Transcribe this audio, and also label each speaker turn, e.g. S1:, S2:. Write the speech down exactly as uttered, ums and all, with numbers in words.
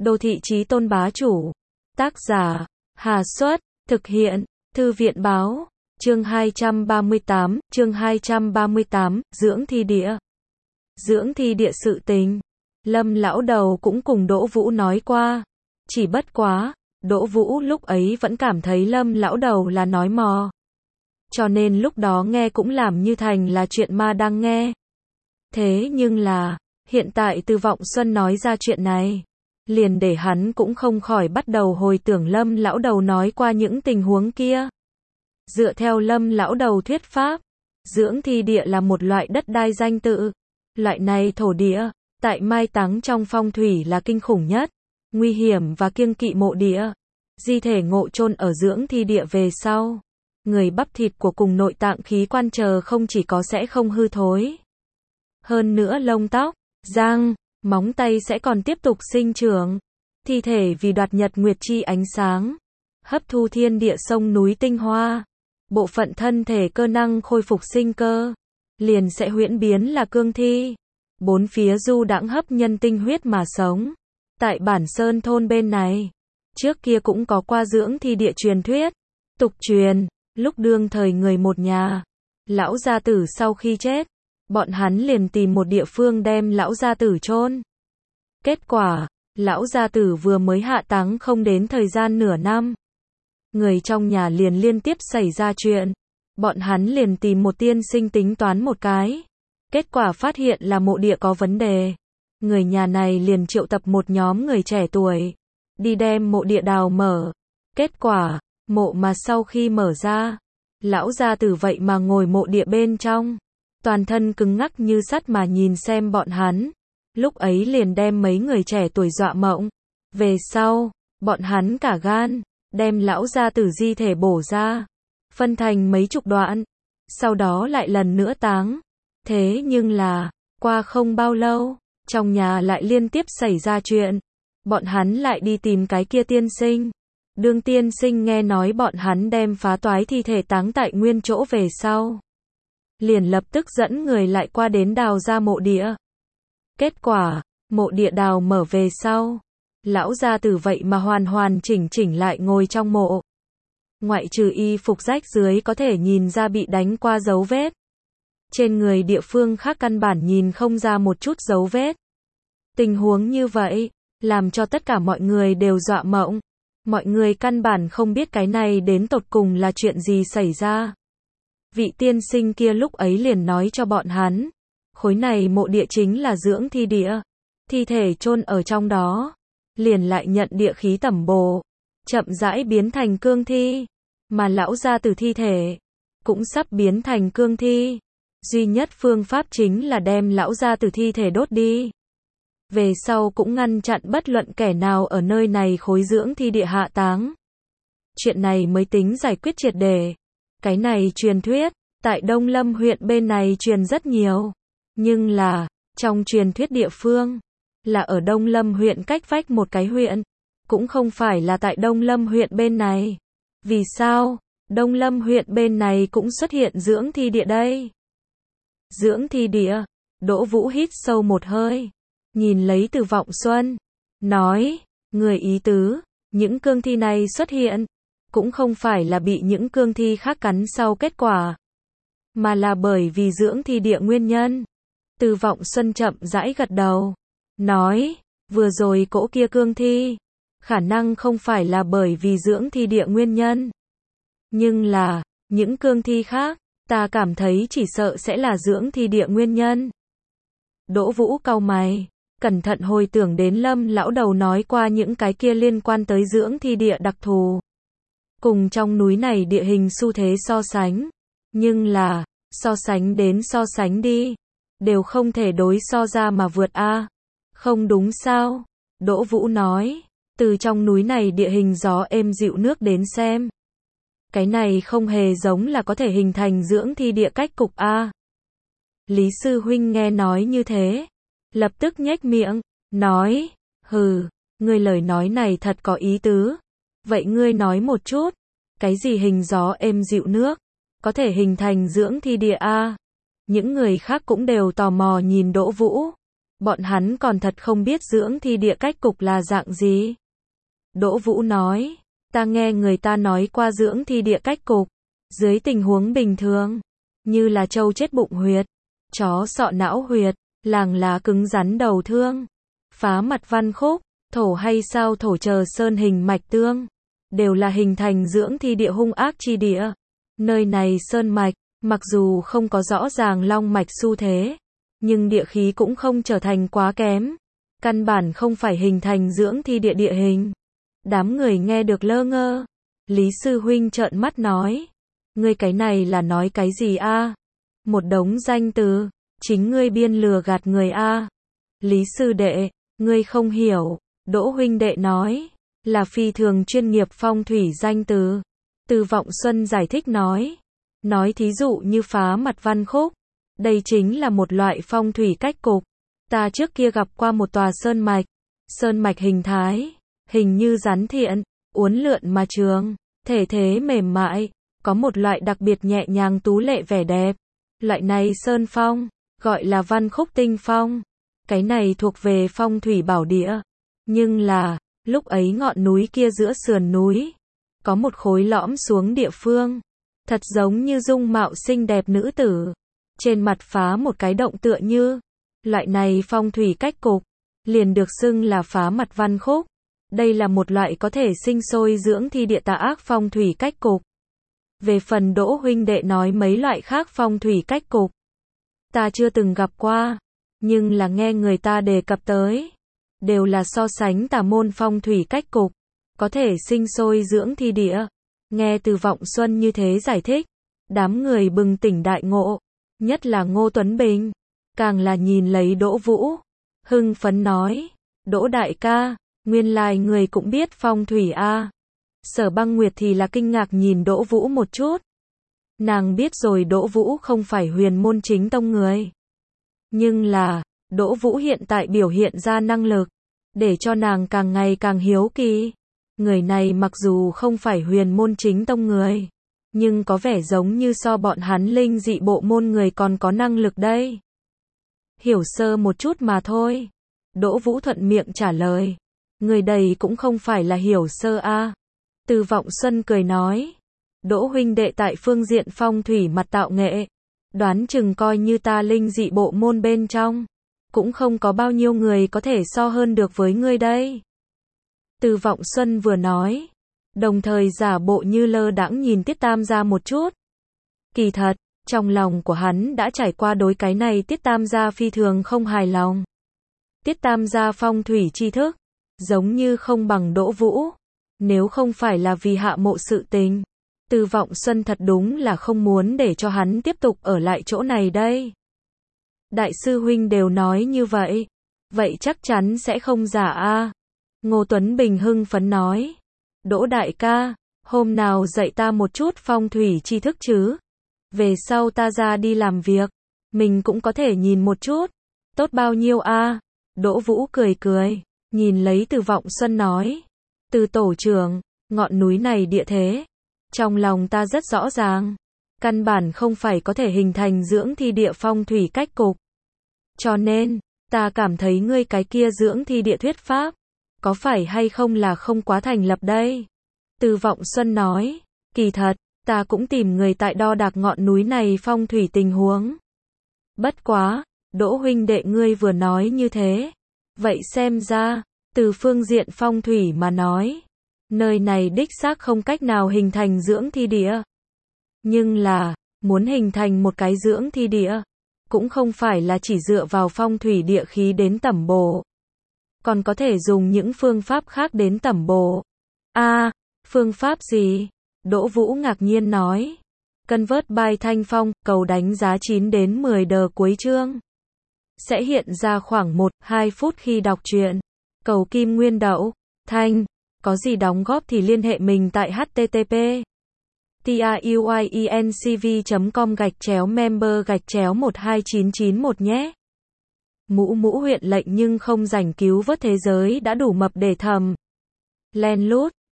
S1: Đô thị chí tôn bá chủ. Tác giả, Hà Xuất, thực hiện, Thư viện Báo, chương hai trăm ba mươi tám, chương hai trăm ba mươi tám, dưỡng thi địa. Dưỡng thi địa sự tình. Lâm lão đầu cũng cùng Đỗ Vũ nói qua. Chỉ bất quá, Đỗ Vũ lúc ấy vẫn cảm thấy Lâm lão đầu là nói mò. Cho nên lúc đó nghe cũng làm như thành là chuyện ma đang nghe. Thế nhưng là, hiện tại Từ Vọng Xuân nói ra chuyện này, liền để hắn cũng không khỏi bắt đầu hồi tưởng Lâm lão đầu nói qua những tình huống kia. Dựa theo Lâm lão đầu thuyết pháp, dưỡng thi địa là một loại đất đai danh tự. Loại này thổ địa, tại mai táng trong phong thủy là kinh khủng nhất, nguy hiểm và kiêng kỵ mộ địa. Di thể ngộ chôn ở dưỡng thi địa về sau, người bắp thịt của cùng nội tạng khí quan chờ không chỉ có sẽ không hư thối, hơn nữa lông tóc, răng, móng tay sẽ còn tiếp tục sinh trưởng. Thi thể vì đoạt nhật nguyệt chi ánh sáng, hấp thu thiên địa sông núi tinh hoa, bộ phận thân thể cơ năng khôi phục sinh cơ, liền sẽ huyễn biến là cương thi. Bốn phía du đãng hấp nhân tinh huyết mà sống. Tại Bản Sơn thôn bên này, trước kia cũng có qua dưỡng thi địa truyền thuyết. Tục truyền, lúc đương thời người một nhà, lão gia tử sau khi chết, bọn hắn liền tìm một địa phương đem lão gia tử chôn. Kết quả, lão gia tử vừa mới hạ táng không đến thời gian nửa năm, người trong nhà liền liên tiếp xảy ra chuyện. Bọn hắn liền tìm một tiên sinh tính toán một cái. Kết quả phát hiện là mộ địa có vấn đề. Người nhà này liền triệu tập một nhóm người trẻ tuổi, đi đem mộ địa đào mở. Kết quả, mộ mà sau khi mở ra, lão gia tử vậy mà ngồi mộ địa bên trong, toàn thân cứng ngắc như sắt mà nhìn xem bọn hắn. Lúc ấy liền đem mấy người trẻ tuổi dọa mộng. Về sau, bọn hắn cả gan, đem lão gia tử di thể bổ ra, phân thành mấy chục đoạn, sau đó lại lần nữa táng. Thế nhưng là, qua không bao lâu, trong nhà lại liên tiếp xảy ra chuyện. Bọn hắn lại đi tìm cái kia tiên sinh. Đương tiên sinh nghe nói bọn hắn đem phá toái thi thể táng tại nguyên chỗ về sau, liền lập tức dẫn người lại qua đến đào ra mộ địa. Kết quả, mộ địa đào mở về sau, lão gia tử vậy mà hoàn hoàn chỉnh chỉnh lại ngồi trong mộ. Ngoại trừ y phục rách dưới có thể nhìn ra bị đánh qua dấu vết, trên người địa phương khác căn bản nhìn không ra một chút dấu vết. Tình huống như vậy, làm cho tất cả mọi người đều dọa mộng. Mọi người căn bản không biết cái này đến tột cùng là chuyện gì xảy ra. Vị tiên sinh kia lúc ấy liền nói cho bọn hắn, khối này mộ địa chính là dưỡng thi địa. Thi thể chôn ở trong đó, liền lại nhận địa khí tẩm bổ, chậm rãi biến thành cương thi. Mà lão gia tử thi thể, cũng sắp biến thành cương thi. Duy nhất phương pháp chính là đem lão gia tử thi thể đốt đi. Về sau cũng ngăn chặn bất luận kẻ nào ở nơi này khối dưỡng thi địa hạ táng. Chuyện này mới tính giải quyết triệt để. Cái này truyền thuyết, tại Đông Lâm huyện bên này truyền rất nhiều. Nhưng là, trong truyền thuyết địa phương, là ở Đông Lâm huyện cách vách một cái huyện. Cũng không phải là tại Đông Lâm huyện bên này. Vì sao, Đông Lâm huyện bên này cũng xuất hiện dưỡng thi địa đây? Dưỡng thi địa, Đỗ Vũ hít sâu một hơi, nhìn lấy Từ Vọng Xuân, nói, người ý tứ, những cương thi này xuất hiện, cũng không phải là bị những cương thi khác cắn sau kết quả, mà là bởi vì dưỡng thi địa nguyên nhân. Từ Vọng Xuân chậm rãi gật đầu, nói, vừa rồi cỗ kia cương thi, khả năng không phải là bởi vì dưỡng thi địa nguyên nhân. Nhưng là, những cương thi khác, ta cảm thấy chỉ sợ sẽ là dưỡng thi địa nguyên nhân. Đỗ Vũ cau mày, cẩn thận hồi tưởng đến Lâm lão đầu nói qua những cái kia liên quan tới dưỡng thi địa đặc thù. Cùng trong núi này địa hình xu thế so sánh. Nhưng là, so sánh đến so sánh đi, đều không thể đối so ra mà vượt a. Không đúng sao? Đỗ Vũ nói, từ trong núi này địa hình gió êm dịu nước đến xem, cái này không hề giống là có thể hình thành dưỡng thi địa cách cục a. Lý sư huynh nghe nói như thế, lập tức nhếch miệng, nói, hừ, ngươi lời nói này thật có ý tứ. Vậy ngươi nói một chút, cái gì hình gió êm dịu nước, có thể hình thành dưỡng thi địa a? Những người khác cũng đều tò mò nhìn Đỗ Vũ. Bọn hắn còn thật không biết dưỡng thi địa cách cục là dạng gì. Đỗ Vũ nói, ta nghe người ta nói qua dưỡng thi địa cách cục. Dưới tình huống bình thường, như là trâu chết bụng huyệt, chó sọ não huyệt, làng lá cứng rắn đầu thương, phá mặt văn khúc, thổ hay sao thổ chờ sơn hình mạch tương, đều là hình thành dưỡng thi địa hung ác chi địa. Nơi này sơn mạch, mặc dù không có rõ ràng long mạch xu thế, nhưng địa khí cũng không trở thành quá kém. Căn bản không phải hình thành dưỡng thi địa địa hình. Đám người nghe được lơ ngơ. Lý sư huynh trợn mắt nói. Ngươi cái này là nói cái gì a? Một đống danh từ, chính ngươi biên lừa gạt người a. Lý sư đệ, ngươi không hiểu. Đỗ huynh đệ nói, là phi thường chuyên nghiệp phong thủy danh từ. Từ Vọng Xuân giải thích nói. Nói thí dụ như phá mặt văn khúc. Đây chính là một loại phong thủy cách cục. Ta trước kia gặp qua một tòa sơn mạch. Sơn mạch hình thái, hình như rắn thiện, uốn lượn mà trường, thể thế mềm mại, có một loại đặc biệt nhẹ nhàng tú lệ vẻ đẹp. Loại này sơn phong, gọi là văn khúc tinh phong. Cái này thuộc về phong thủy bảo địa. Nhưng là, lúc ấy ngọn núi kia giữa sườn núi, có một khối lõm xuống địa phương. Thật giống như dung mạo xinh đẹp nữ tử. Trên mặt phá một cái động tựa như. Loại này phong thủy cách cục, liền được xưng là phá mặt văn khúc. Đây là một loại có thể sinh sôi dưỡng thi địa tà ác phong thủy cách cục. Về phần Đỗ huynh đệ nói mấy loại khác phong thủy cách cục, ta chưa từng gặp qua, nhưng là nghe người ta đề cập tới, đều là so sánh tà môn phong thủy cách cục, có thể sinh sôi dưỡng thi địa. Nghe từ Vọng Xuân như thế giải thích, đám người bừng tỉnh đại ngộ, nhất là Ngô Tuấn Bình, càng là nhìn lấy Đỗ Vũ, hưng phấn nói, Đỗ đại ca, nguyên lai người cũng biết phong thủy a. Sở Băng Nguyệt thì là kinh ngạc nhìn Đỗ Vũ một chút. Nàng biết rồi Đỗ Vũ không phải huyền môn chính tông người. Nhưng là, Đỗ Vũ hiện tại biểu hiện ra năng lực, để cho nàng càng ngày càng hiếu kỳ. Người này mặc dù không phải huyền môn chính tông người, nhưng có vẻ giống như so bọn hắn linh dị bộ môn người còn có năng lực đây. Hiểu sơ một chút mà thôi. Đỗ Vũ thuận miệng trả lời. Người đầy cũng không phải là hiểu sơ a. Từ Vọng Xuân cười nói. Đỗ huynh đệ tại phương diện phong thủy mặt tạo nghệ. Đoán chừng coi như ta linh dị bộ môn bên trong. Cũng không có bao nhiêu người có thể so hơn được với ngươi đây. Từ Vọng Xuân vừa nói. Đồng thời giả bộ như lơ đãng nhìn Tiết Tam gia một chút. Kỳ thật, trong lòng của hắn đã trải qua đối cái này Tiết Tam gia phi thường không hài lòng. Tiết Tam gia phong thủy tri thức, giống như không bằng Đỗ Vũ. Nếu không phải là vì hạ mộ sự tình, Từ Vọng Xuân thật đúng là không muốn để cho hắn tiếp tục ở lại chỗ này đây. Đại sư huynh đều nói như vậy, vậy chắc chắn sẽ không giả a. Ngô Tuấn Bình hưng phấn nói. Đỗ đại ca, hôm nào dạy ta một chút phong thủy tri thức chứ. Về sau ta ra đi làm việc, mình cũng có thể nhìn một chút. Tốt bao nhiêu a? Đỗ Vũ cười cười, nhìn lấy Từ Vọng Xuân nói. Từ tổ trưởng, ngọn núi này địa thế, trong lòng ta rất rõ ràng. Căn bản không phải có thể hình thành dưỡng thi địa phong thủy cách cục. Cho nên, ta cảm thấy ngươi cái kia dưỡng thi địa thuyết pháp, có phải hay không là không quá thành lập đây? Từ Vọng Xuân nói, kỳ thật, ta cũng tìm người tại đo đạc ngọn núi này phong thủy tình huống. Bất quá, Đỗ huynh đệ ngươi vừa nói như thế. Vậy xem ra, từ phương diện phong thủy mà nói, nơi này đích xác không cách nào hình thành dưỡng thi địa. Nhưng là, muốn hình thành một cái dưỡng thi địa, cũng không phải là chỉ dựa vào phong thủy địa khí đến tẩm bổ. Còn có thể dùng những phương pháp khác đến tẩm bổ. A, à, phương pháp gì? Đỗ Vũ ngạc nhiên nói. Convert by Thanh Phong, cầu đánh giá chín đến mười đờ cuối chương. Sẽ hiện ra khoảng một đến hai phút khi đọc truyện. Cầu Kim Nguyên Đậu, Thanh, có gì đóng góp thì liên hệ mình tại http truyencv chấm com gạch chéo member gạch chéo một hai chín chín một nhé. Mũ mũ huyện lệnh nhưng không rảnh cứu vớt thế giới đã đủ mập để thầm. Len lút.